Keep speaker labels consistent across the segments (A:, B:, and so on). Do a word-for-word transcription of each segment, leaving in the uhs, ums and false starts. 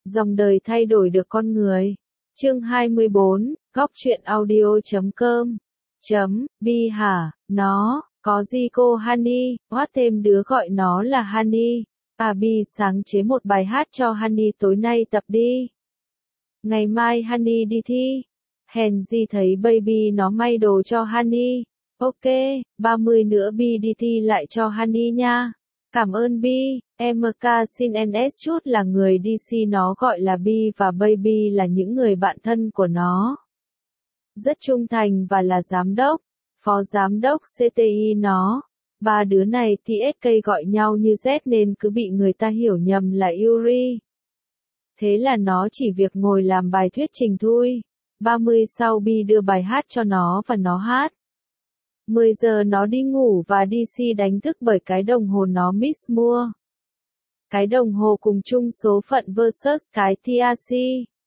A: Dòng đời thay đổi được con người. Chương hai mươi bốn, góc truyện audio chấm com. Chấm, bi hả, nó, có gì cô Honey, hoát thêm đứa gọi nó là Honey. À bi sáng chế một bài hát cho Honey tối nay tập đi. Ngày mai Honey đi thi. Hèn gì thấy baby nó may đồ cho Honey. Ok, ba mươi nữa Bi đi thi lại cho Honey nha. Cảm ơn Bi, em ca xin en ét chút là người đê xê nó gọi là Bi và baby là những người bạn thân của nó. Rất trung thành và là giám đốc, phó giám đốc xê tê i nó. Ba đứa này thì ét ca gọi nhau như Z nên cứ bị người ta hiểu nhầm là Yuri. Thế là nó chỉ việc ngồi làm bài thuyết trình thôi. ba mươi sau Bi đưa bài hát cho nó và nó hát. mười giờ nó đi ngủ và đê xê đánh thức bởi cái đồng hồ nó miss mua. Cái đồng hồ cùng chung số phận versus cái tê rờ xê.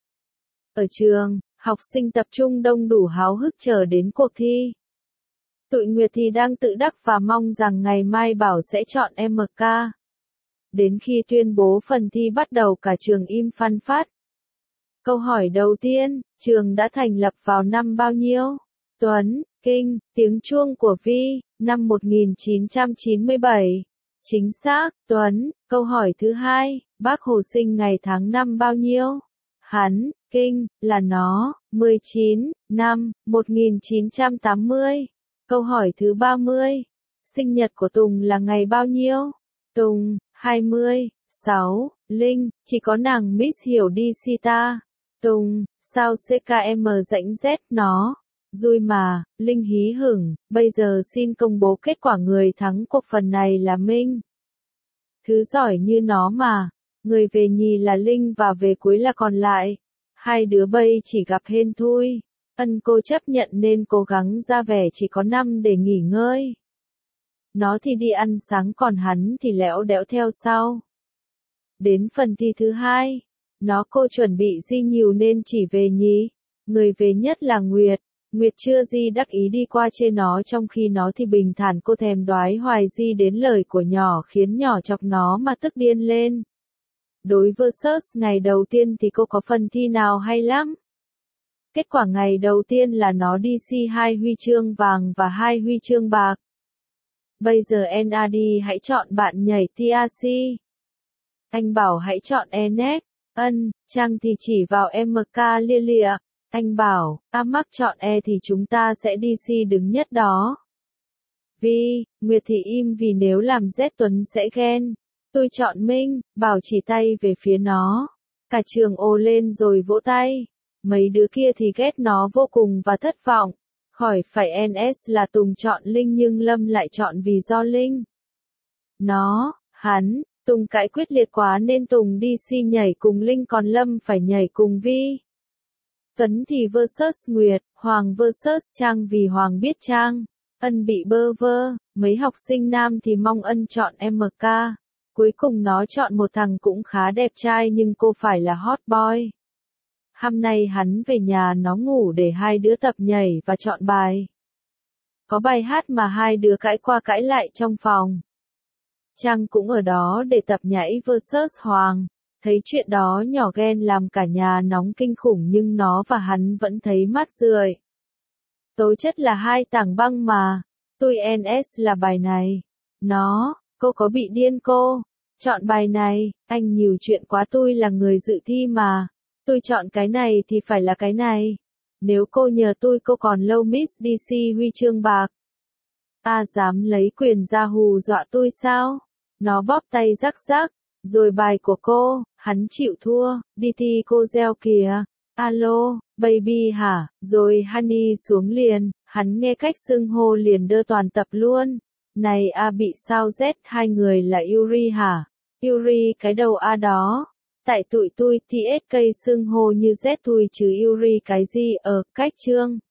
A: Ở trường, học sinh tập trung đông đủ háo hức chờ đến cuộc thi. Tụi Nguyệt thì đang tự đắc và mong rằng ngày mai Bảo sẽ chọn em ca. Đến khi tuyên bố phần thi bắt đầu cả trường im phăng phát. Câu hỏi đầu tiên, trường đã thành lập vào năm bao nhiêu? Tuấn, Kinh, tiếng chuông của Vi, năm một nghìn chín trăm chín mươi bảy. Chính xác, Tuấn. Câu hỏi thứ hai, Bác Hồ sinh ngày tháng năm bao nhiêu? Hắn, Kinh, là nó, mười chín, năm, một nghìn chín trăm tám mươi. Câu hỏi thứ ba mươi, sinh nhật của Tùng là ngày bao nhiêu? Tùng, hai mươi, sáu, Linh, chỉ có nàng Miss hiểu đi si ta. Tùng, sao xê ca em rãnh Z nó? Vui mà, Linh hí hửng, bây giờ xin công bố kết quả người thắng cuộc phần này là Minh. Thứ giỏi như nó mà, người về nhì là Linh và về cuối là còn lại. Hai đứa bây chỉ gặp hên thôi. Ân cô chấp nhận nên cố gắng ra vẻ chỉ có năm để nghỉ ngơi. Nó thì đi ăn sáng còn hắn thì lẽo đẽo theo sau. Đến phần thi thứ hai, nó cô chuẩn bị di nhiều nên chỉ về nhì. Người về nhất là Nguyệt. Nguyệt chưa gì đắc ý đi qua chê nó trong khi nó thì bình thản cô thèm đoái hoài gì đến lời của nhỏ khiến nhỏ chọc nó mà tức điên lên. Đối versus ngày đầu tiên thì cô có phần thi nào hay lắm. Kết quả ngày đầu tiên là nó đê xê hai huy chương vàng và hai huy chương bạc. Bây giờ en a đê hãy chọn bạn nhảy tê rờ xê. Anh bảo hãy chọn en ét. Ân, Trang thì chỉ vào em ca lia lịa. Anh bảo, A mắc chọn E thì chúng ta sẽ đê xê đứng nhất đó. Vi, Nguyệt thì im vì nếu làm Z Tuấn sẽ ghen. Tôi chọn Minh, Bảo chỉ tay về phía nó. Cả trường ồ lên rồi vỗ tay. Mấy đứa kia thì ghét nó vô cùng và thất vọng. Khỏi phải en ét là Tùng chọn Linh nhưng Lâm lại chọn vì do Linh. Nó, hắn, Tùng cãi quyết liệt quá nên Tùng đê xê nhảy cùng Linh còn Lâm phải nhảy cùng Vi. Tuấn thì versus Nguyệt, Hoàng versus Trang vì Hoàng biết Trang. Ân bị bơ vơ, mấy học sinh nam thì mong Ân chọn em ca. Cuối cùng nó chọn một thằng cũng khá đẹp trai nhưng cô phải là hot boy. Hôm nay hắn về nhà nó ngủ để hai đứa tập nhảy và chọn bài. Có bài hát mà hai đứa cãi qua cãi lại trong phòng. Trang cũng ở đó để tập nhảy versus Hoàng. Thấy chuyện đó nhỏ ghen làm cả nhà nóng kinh khủng nhưng nó và hắn vẫn thấy mát rượi. Tố chất là hai tảng băng mà. Tôi en ét là bài này. Nó, cô có bị điên cô? Chọn bài này, anh nhiều chuyện quá tôi là người dự thi mà. Tôi chọn cái này thì phải là cái này. Nếu cô nhờ tôi cô còn lâu miss đê xê huy chương bạc. Ta dám lấy quyền ra hù dọa tôi sao? Nó bóp tay rắc rắc. Rồi bài của cô, hắn chịu thua, đi thi cô gieo kìa. Alo, baby hả? Rồi Honey xuống liền, hắn nghe cách xưng hô liền đơ toàn tập luôn. Này A bị sao Z hai người là Yuri hả? Yuri cái đầu A đó. Tại tụi tôi thì ét ca xưng hô như Z tui chứ Yuri cái gì ở cách chương.